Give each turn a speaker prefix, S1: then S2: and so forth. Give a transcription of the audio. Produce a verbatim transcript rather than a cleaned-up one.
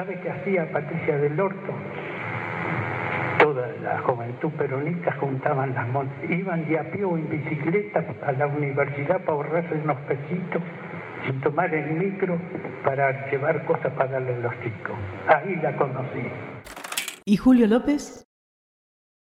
S1: ¿Sabe qué hacía Patricia del Orto? Toda la juventud peronista juntaban las monedas, iban de a pie o en bicicleta a la universidad para ahorrarse unos pesitos, sin tomar el micro, para llevar cosas para darle a los chicos. Ahí la conocí.
S2: ¿Y Julio López?